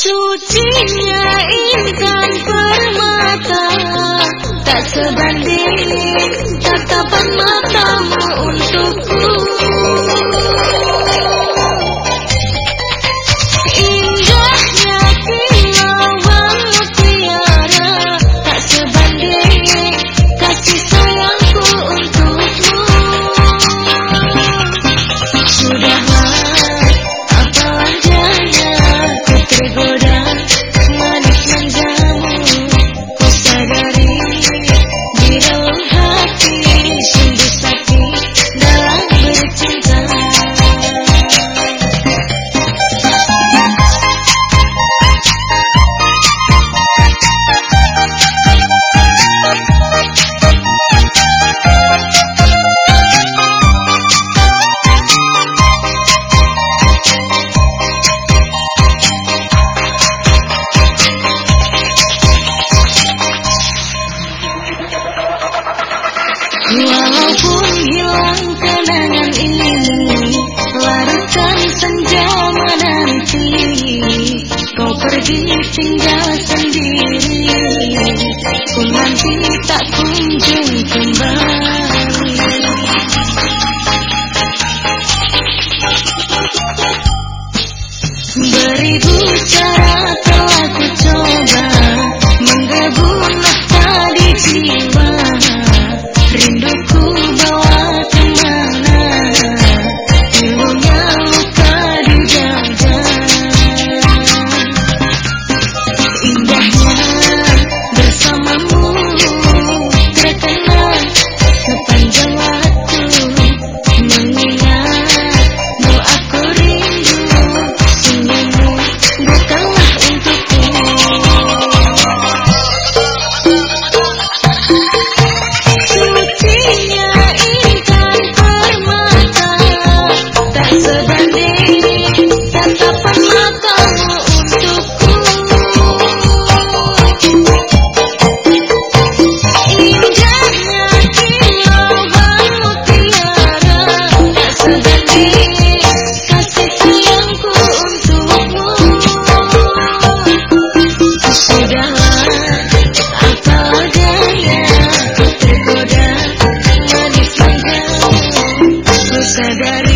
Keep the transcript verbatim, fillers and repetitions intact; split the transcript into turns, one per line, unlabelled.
Sucinya intan permata, tak sebanding tatapan matamu untukku. Indahnya kilauan mutiara, tak sebanding kasih sayangku untukmu. Sudahlah, apa wajahnya ku tergoda, manis manjamu ku sadari, di dalam hati sungguh sakit dalam bercinta. Walaupun hilang kenangan ini, larutkan senja menanti, kau pergi tinggal sendiri, ku nanti tak kunjung kembali. Beribu cara telah ku coba menggebu nafta di jiwa, rinduku bawa kemana, pilunya luka di dada. Indahnya bersamamu terkenang sepanjang waktu, mengingatmu aku rindu, senyummu bukanlah untukku. Sucinya intan permata, tak sebanding tatapan matamu untukku. Indahnya kilauan mutiara, tak sebanding kasih sayangku untukmu. Sudahlah, apa adanya ku tergoda, manis manjamu ku sadari.